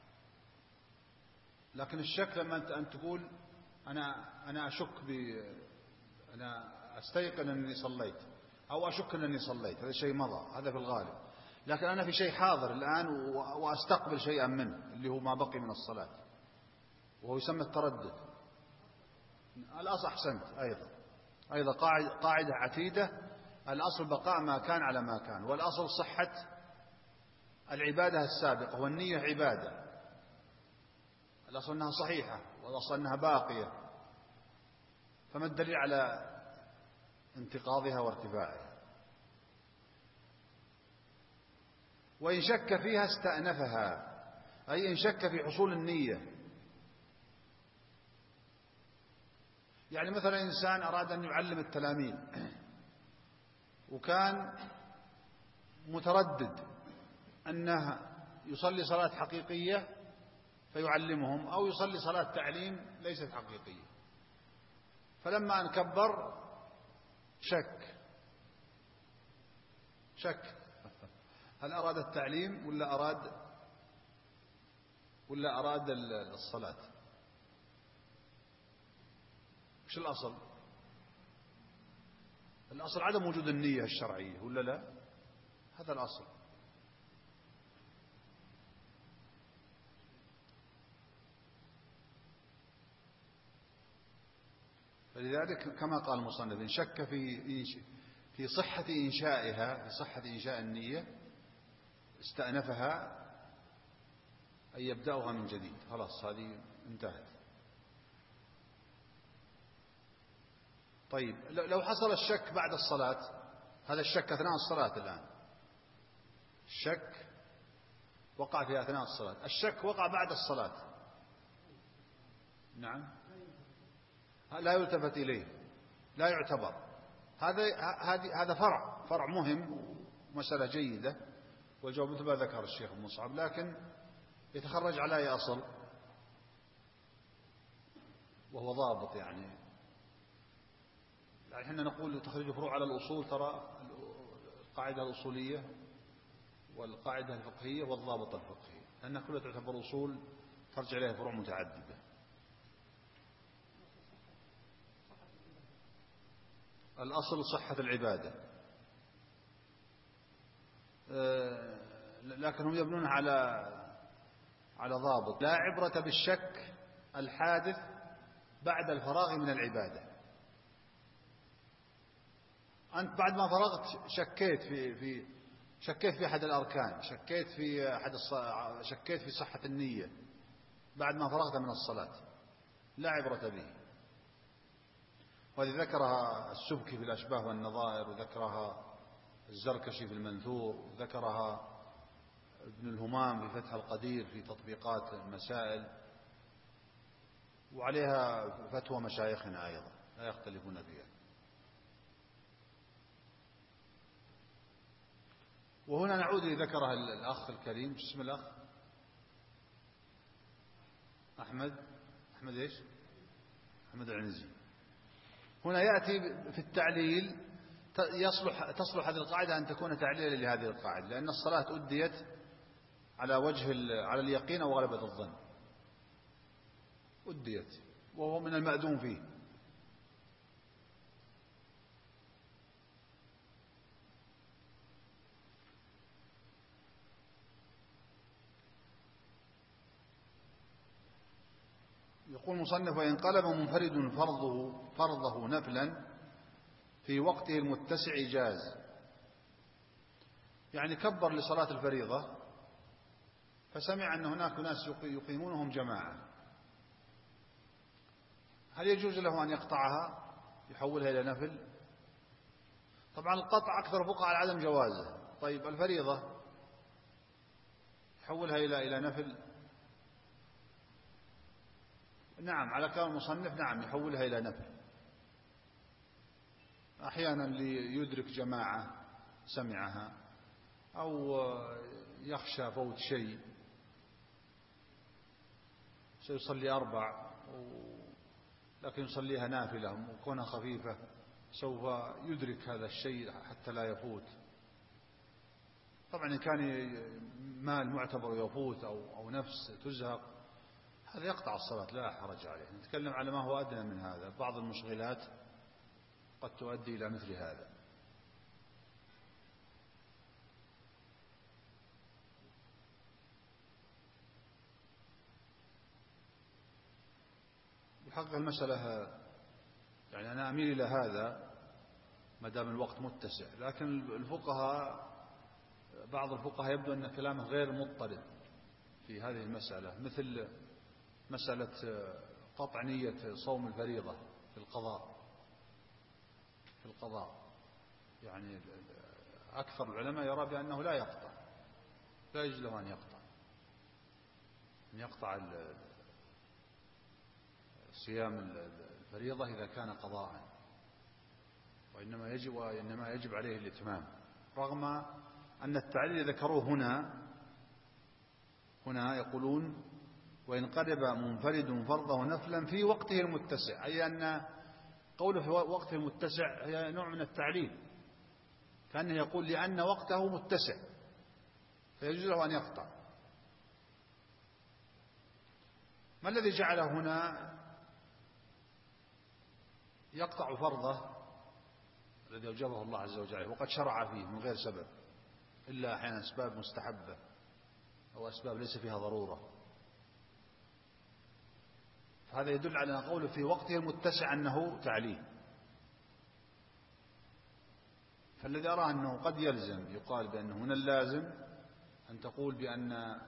Speaker 3: لكن الشك لما أنت تقول أنا أشك أنا أستيقن أني صليت أو أشك أني صليت، هذا شيء مضى، هذا في الغالب. لكن أنا في شيء حاضر الآن وأستقبل شيئا منه اللي هو ما بقي من الصلاة، وهو يسمى التردد. الأصل أحسنت أيضا قاعدة عتيدة، الأصل بقاء ما كان على ما كان، والأصل صحة العبادة السابقة، والنية عبادة، الأصل أنها صحيحة والأصل أنها باقية، فما الدليل على انتقاضها وارتفاعها؟ وإن شك فيها استأنفها، أي إن شك في حصول النية. يعني مثلا إنسان أراد أن يعلم التلاميذ وكان متردد أنه يصلي صلاة حقيقية فيعلمهم أو يصلي صلاة تعليم ليست حقيقية، فلما أن كبر شك شك. هل أراد التعليم ولا أراد الصلاة؟ وش الأصل؟ الأصل عدم وجود النية الشرعية ولا لا؟ هذا الأصل. فلذلك كما قال المصنف إن شك في صحة إنشائها، في صحة إنشاء النية، استأنفها أن يبدأها من جديد، خلاص هذه انتهت. طيب لو حصل الشك بعد الصلاة، هذا الشك أثناء الصلاة الآن، الشك وقع في أثناء الصلاة، الشك وقع بعد الصلاة، نعم لا يلتفت إليه، لا يعتبر. هذا فرع مهم، مسألة جيدة، والجواب مثل ما ذكر الشيخ مصعب، لكن يتخرج على أي أصل وهو ضابط. يعني احنا نقول تخريج فروع على الأصول، ترى القاعدة الأصولية والقاعدة الفقهية والضابط الفقهي، لأنها كلها تعتبر أصول ترجع إليها فروع متعددة. الأصل صحة العبادة، لكنهم يبنون على ضابط: لا عبرة بالشك الحادث بعد الفراغ من العبادة. أنت بعد ما فرغت شكيت في أحد الأركان، شكيت في صحة النية بعد ما فرغت من الصلاة، لا عبرة به. وهذه ذكرها السبكي في الأشباه والنظائر، وذكرها الزركشي في المنثور، وذكرها ابن الهمام في فتح القدير في تطبيقات المسائل، وعليها فتوى مشايخنا أيضا لا يختلفون فيها. وهنا نعود لذكرها الأخ الكريم، اسم الأخ أحمد إيش؟ أحمد العنزي. هنا يأتي في التعليل، تصلح هذه القاعدة أن تكون تعليلا لهذه القاعدة، لأن الصلاة أديت على اليقين أو غلبة الظن، أديت وهو من المأذون فيه. يقول المصنف: وإن قلب منفرد فرضه نفلا في وقته المتسع جاز. يعني كبر لصلاة الفريضة فسمع أن هناك ناس يقيمونهم جماعة، هل يجوز له أن يقطعها يحولها إلى نفل؟ طبعا القطع أكثر الفقهاء على عدم جوازه. طيب الفريضة يحولها إلى نفل؟ نعم، على كلام المصنف نعم يحولها إلى نفل. أحيانا ليدرك جماعة سمعها، أو يخشى فوت شيء، سيصلي 4 لكن يصليها نافلة وكونها خفيفة سوف يدرك هذا الشيء حتى لا يفوت. طبعا إن كان مال معتبر يفوت أو نفس تزهق، هذا يقطع الصلاة لا حرج عليه. نتكلم على ما هو أدنى من هذا، بعض المشغلات قد تؤدي إلى مثل هذا. يحقق المسألة، يعني أنا أميل إلى هذا ما دام الوقت متسع، لكن بعض الفقهاء يبدو أن كلامه غير مضطرد في هذه المسألة، مثل مسألة قطع نية صوم الفريضة في القضاء. يعني أكثر العلماء يرى بأنه لا يجوز له أن يقطع صيام الفريضة إذا كان قضاء، وإنما يجب عليه الإتمام، رغم أن التعليل ذكروه هنا يقولون: وإن قلب منفرد فرضه نفلا في وقته المتسع، أي أن قوله في وقته المتسع هي نوع من التعليل، كأنه يقول لأن وقته متسع فيجوز له أن يقطع. ما الذي جعله هنا يقطع فرضه الذي أوجبه الله عز وجل وقد شرع فيه من غير سبب إلا أحيانا أسباب مستحبة أو أسباب ليس فيها ضرورة؟ فهذا يدل على قوله في وقته المتسع أنه تعليل. فالذي أرى أنه قد يلزم يقال بأنه هنا اللازم أن تقول بأن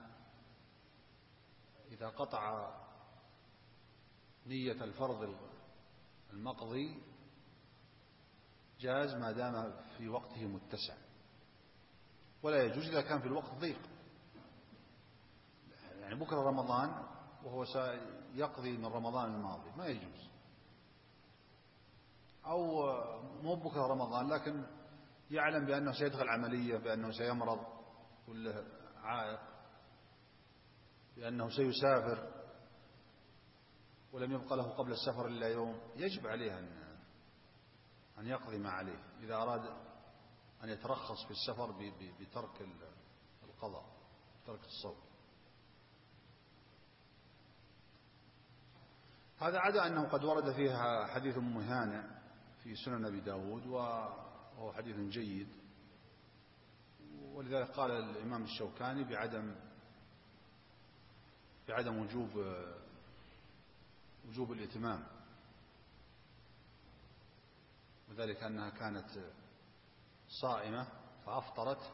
Speaker 3: إذا قطع نية الفرض المقضي جاز ما دام في وقته متسع، ولا يجوز إذا كان في الوقت ضيق. يعني بكرة رمضان وهو سيقضي من رمضان الماضي ما يجوز، أو مو بكرة رمضان لكن يعلم بأنه سيدخل عملية، بأنه سيمرض كله عائق، بأنه سيسافر ولم يبقى له قبل السفر إلا يوم، يجب عليه أن يقضي ما عليه إذا أراد أن يترخص في السفر بترك القضاء، ترك الصوم. هذا عدا أنه قد ورد فيها حديث أم هانئ في سنن أبي داود وهو حديث جيد، ولذلك قال الإمام الشوكاني بعدم وجوب الإتمام، وذلك أنها كانت صائمة فأفطرت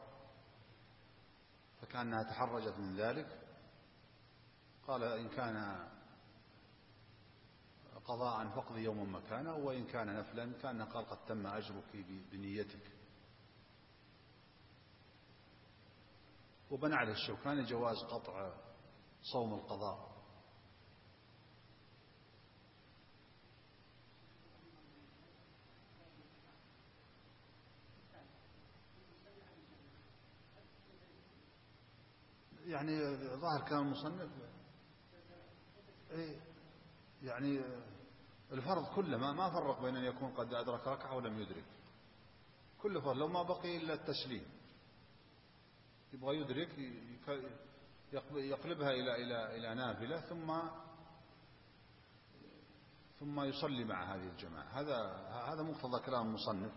Speaker 3: فكأنها تحرجت من ذلك. قال إن كان قضاء فاقضي يوم مكانه، وإن كان نفلا كان قال قد تم أجرك بنيتك. وبنى عليه الشوكاني جواز قطع صوم القضاء. يعني ظاهر كلام المصنف يعني الفرض كله ما فرق بين أن يكون قد أدرك ركعة ولم يدرك، كل فرض لو ما بقي إلا التسليم يبغى يدرك يقلبها إلى نافلة ثم يصلي مع هذه الجماعة. هذا مقتضى كلام المصنف.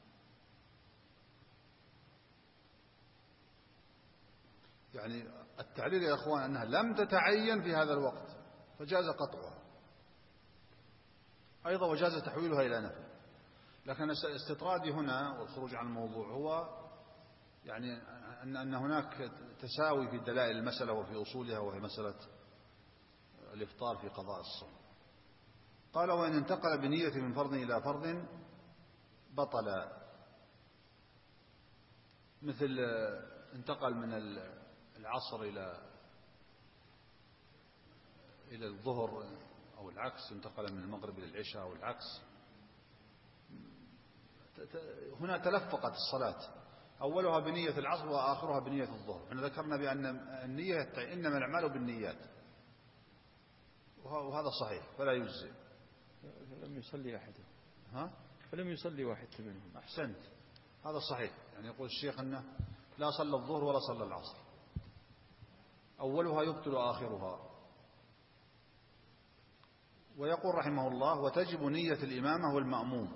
Speaker 3: يعني التعليل يا أخوان أنها لم تتعين في هذا الوقت فجاز قطعها، أيضا وجاز تحويلها إلى نفل. لكن استطرادي هنا والخروج عن الموضوع هو يعني أن هناك تساوي في دلائل المسألة وفي أصولها، وهي مسألة الإفطار في قضاء الصوم. قال وإن انتقل بنية من فرض إلى فرض بطل، مثل انتقل من العصر إلى الظهر أو العكس، انتقل من المغرب إلى العشاء أو العكس. هنا تلفقت الصلاة، أولها بنية العصر وآخرها بنية الظهر. احنا ذكرنا بأن النية إنما الأعمال بالنيات، وهذا صحيح فلا يجزئ.
Speaker 2: فلم يصلي أحدهم. فلم يصلي واحد منهم.
Speaker 3: أحسنت، هذا صحيح. يعني يقول الشيخ أنه لا صلى الظهر ولا صلى العصر، أولها يبطل آخرها. ويقول رحمه الله وتجب نية الإمامة والمأموم.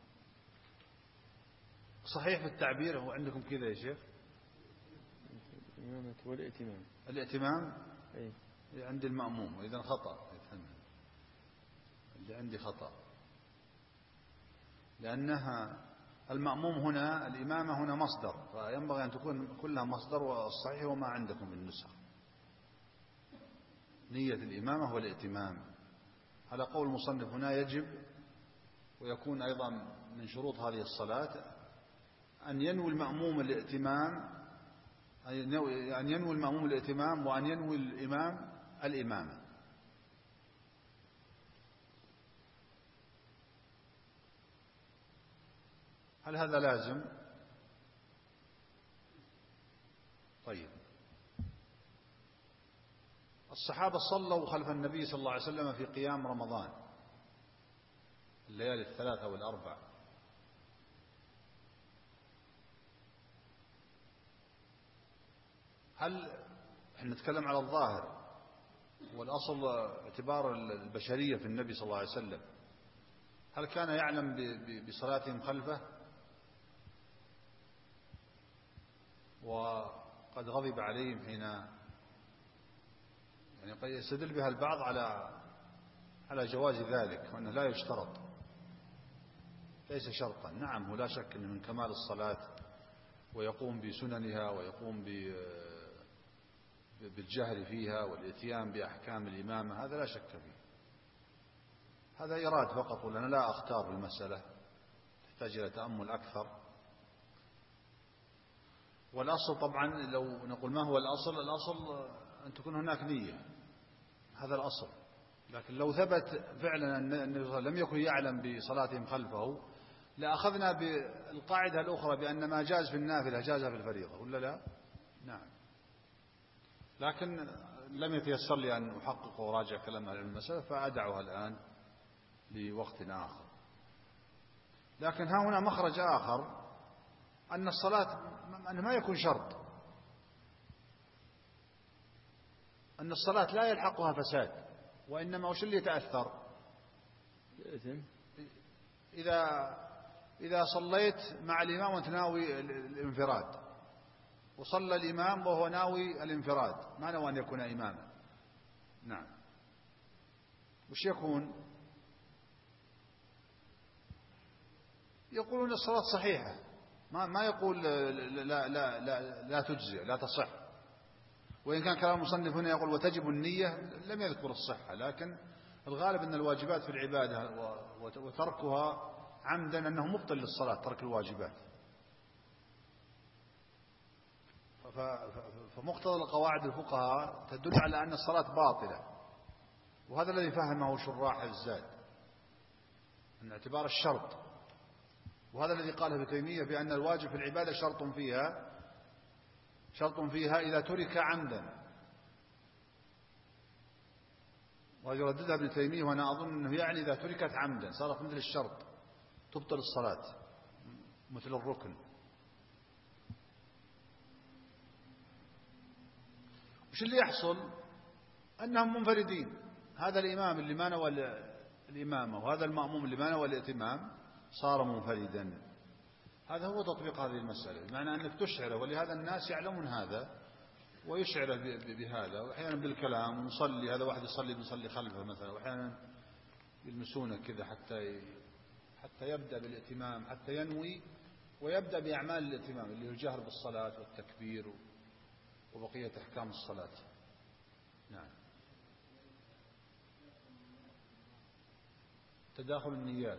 Speaker 3: صحيح في التعبير، هو عندكم كذا يا شيخ؟
Speaker 2: الإمامة والائتمام.
Speaker 3: الائتمام
Speaker 2: أي
Speaker 3: عند المأموم، وإذا خطأ اللي عندي خطأ، لأنها المأموم هنا الإمامة هنا مصدر، فينبغي أن تكون كلها مصدر، والصحيح وما عندكم من النسخ. نية الإمامة والائتمام على قول المصنف هنا يجب، ويكون أيضا من شروط هذه الصلاة أن ينوي المأموم الائتمام، أن ينوي المأموم الائتمام، وأن ينوي الإمام الإمامة. هل هذا لازم؟ طيب، الصحابة صلوا خلف النبي صلى الله عليه وسلم في قيام رمضان الليالي الثلاثة والأربع، هل احنا نتكلم على الظاهر والأصل اعتبار البشرية في النبي صلى الله عليه وسلم، هل كان يعلم بصلاتهم خلفه وقد غضب عليهم حين يعني قد يستدل بها البعض على جواز ذلك وأنه لا يشترط، ليس شرطا. نعم هو لا شك أنه من كمال الصلاة ويقوم بسننها ويقوم بالجهر فيها والإتيان بأحكام الإمامة، هذا لا شك فيه، هذا إيراد فقط، ولأنا لا أختار المسألة، تحتاج إلى تأمل أكثر. والأصل طبعا لو نقول ما هو الأصل أن تكون هناك نية، هذا الأصل. لكن لو ثبت فعلا أن النبي لم يكن يعلم بصلاتهم خلفه لأخذنا بالقاعدة الأخرى بأن ما جاز في النافلة جاز في الفريضة، ولا لا؟ نعم. لكن لم يتيسر لي أن أحقق وراجع كلام أهل المسألة فأدعها الآن لوقت آخر. لكن ها هنا مخرج آخر، أن الصلاة أنه ما يكون شرط، أن الصلاة لا يلحقها فساد، وإنما وش اللي يتأثر؟ إذا صليت مع الإمام وأنت ناوي الانفراد، وصلى الإمام وهو ناوي الانفراد، ما نوى أن يكون إماما، نعم، وش يكون؟ يقولون الصلاة صحيحة، ما يقول لا تجزئ لا تصح، وإن كان كلام المصنف هنا يقول وتجب النية، لم يذكر الصحة، لكن الغالب أن الواجبات في العبادة وتركها عمدا أنه مبطل للصلاة، ترك الواجبات. فمقتضى القواعد الفقهاء تدل على أن الصلاة باطلة، وهذا الذي فهمه شراح الزاد من اعتبار الشرط، وهذا الذي قاله ابن تيمية بأن الواجب في العبادة شرط فيها إذا ترك عمدا، ويرددها ابن تيمية، وأنا أظن أنه يعني إذا تركت عمدا صارت مثل الشرط تبطل الصلاة مثل الركن. وش اللي يحصل؟ أنهم منفردين، هذا الإمام اللي ما نوى الإمامة وهذا المأموم اللي ما نوى الائتمام صار منفردا. هذا هو تطبيق هذه المسألة، بمعنى أنك تشعره، ولهذا الناس يعلمون هذا ويشعره بهذا، وأحيانا بالكلام، ونصلي هذا واحد يصلي خلفه مثلا، وأحيانا يلمسونه كذا حتى يبدأ بالائتمام، حتى ينوي ويبدأ بأعمال الائتمام اللي هو الجهر بالصلاة والتكبير وبقية أحكام الصلاة. نعم. تداخل النيات،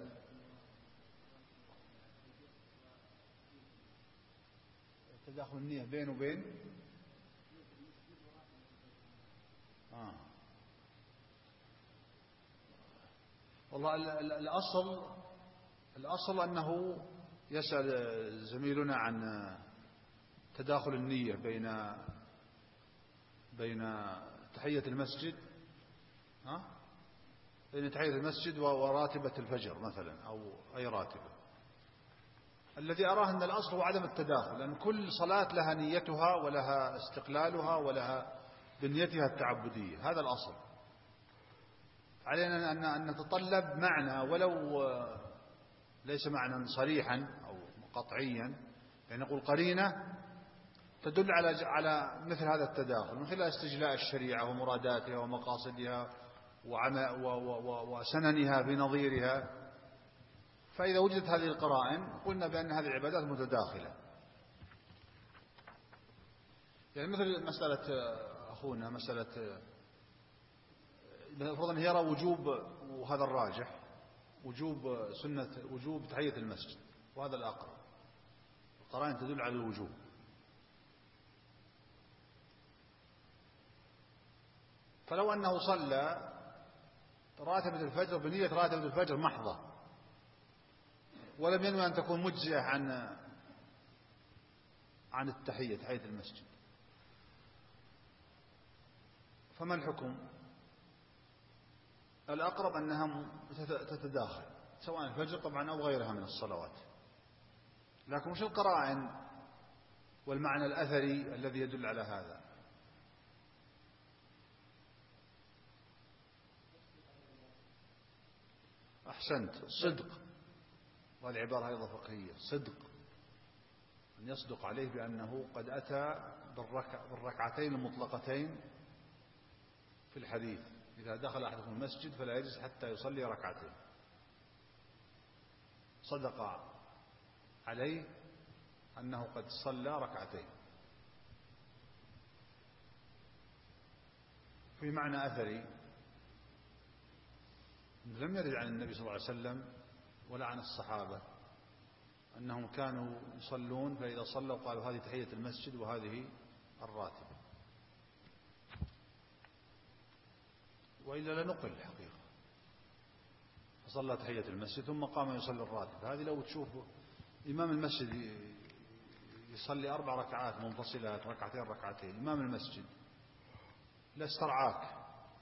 Speaker 3: تداخل النية بين وبين والله الأصل أنه يسأل زميلنا عن تداخل النية بين تحية المسجد بين تحية المسجد وراتبة الفجر مثلا أو أي راتبة. الذي أراه أن الأصل هو عدم التداخل، لأن كل صلاة لها نيتها ولها استقلالها ولها بنيتها التعبدية، هذا الأصل. علينا أن نتطلب معنى ولو ليس معنى صريحا أو قطعيا، يعني نقول قرينة تدل على مثل هذا التداخل من خلال استجلاء الشريعة ومراداتها ومقاصدها وسننها بنظيرها. فإذا وجدت هذه القرائن قلنا بأن هذه العبادات متداخلة. يعني مثل مسألة أخونا، مسألة فرضا يرى وجوب، وهذا الراجح، وجوب تحية المسجد، وهذا الأقرب، القرائن تدل على الوجوب. فلو أنه صلى راتبة الفجر بنية راتبة الفجر محضة ولم ينوي أن تكون مجزئة عن تحية المسجد، فما الحكم؟ الأقرب أنها تتداخل، سواء الفجر طبعا أو غيرها من الصلوات. لكن وش القرائن والمعنى الأثري الذي يدل على هذا؟ أحسنت. صدق، والعبارة أيضا فقهية، صدق، أن يصدق عليه بأنه قد أتى بالركعتين المطلقتين في الحديث: إذا دخل أحدكم المسجد فلا يجلس حتى يصلي ركعتين. صدق عليه أنه قد صلى ركعتين. في معنى أثري لم يرد عن النبي صلى الله عليه وسلم ولا عن الصحابة أنهم كانوا يصلون فإذا صلوا قالوا هذه تحية المسجد وهذه الراتبة، وإلا لنقل الحقيقة. فصلى تحية المسجد ثم قام يصلي الراتبة. هذه لو تشوف إمام المسجد يصلي 4 ركعات منفصلات، ركعتين ركعتين، إمام المسجد لا استرعاك.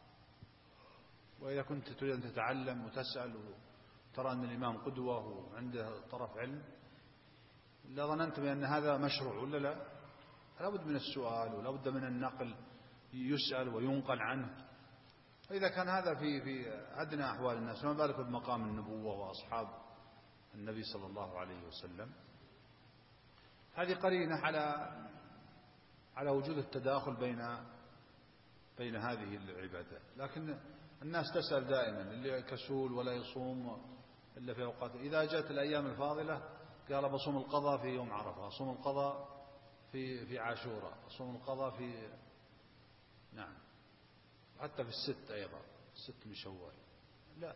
Speaker 3: وإذا كنت تريد أن تتعلم وتسأل وترى أن الإمام قدوة وعنده طرف علم، لا ظننت بأن هذا مشروع ولا لا؟ لا بد من السؤال ولا بد من النقل، يسأل وينقل عنه. فإذا كان هذا في أدنى أحوال الناس، فما بالك بمقام النبوة وأصحاب النبي صلى الله عليه وسلم. هذه قرينة على وجود التداخل بين هذه العبادات. لكن الناس تسأل دائما، اللي كسول ولا يصوم إلا في أوقات، إذا جاءت الأيام الفاضلة قال بصوم القضاء في يوم عرفة، أصوم القضاء في عاشوراء، أصوم القضاء في نعم، حتى في الست أيضا، 6 من شوال. لا،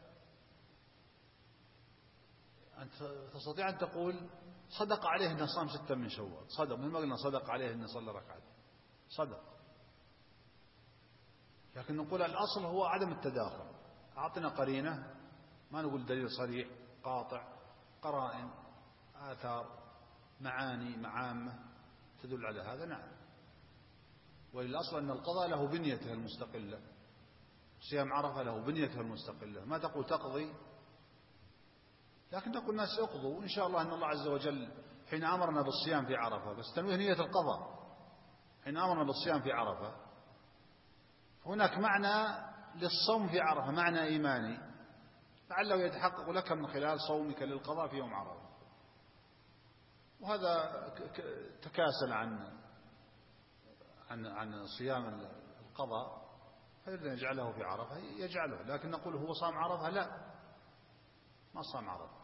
Speaker 3: أنت تستطيع أن تقول صدق عليه أنه صام 6 من شوال، صدق، من ما قلنا صدق عليه أنه صلى ركعتين، صدق. لكن نقول الأصل هو عدم التداخل. أعطنا قرينة، ما نقول دليل صريح قاطع، قرائن، آثار، معاني، معامة تدل على هذا. نعم. والأصل أن القضاء له بنيته المستقلة، صيام عرفة له بنيته المستقلة. ما تقول تقضي، لكن تقول الناس اقضوا، وإن شاء الله أن الله عز وجل حين أمرنا بالصيام في عرفة، بس تنويه نية القضاء، حين أمرنا بالصيام في عرفة هناك معنى للصوم في عرفة، معنى إيماني لعله يتحقق لك من خلال صومك للقضاء في يوم عرفة. وهذا تكاسل عن صيام القضاء، فإذا يجعله في عرفة يجعله. لكن نقول هو صام عرفة؟ لا، ما صام عرفة.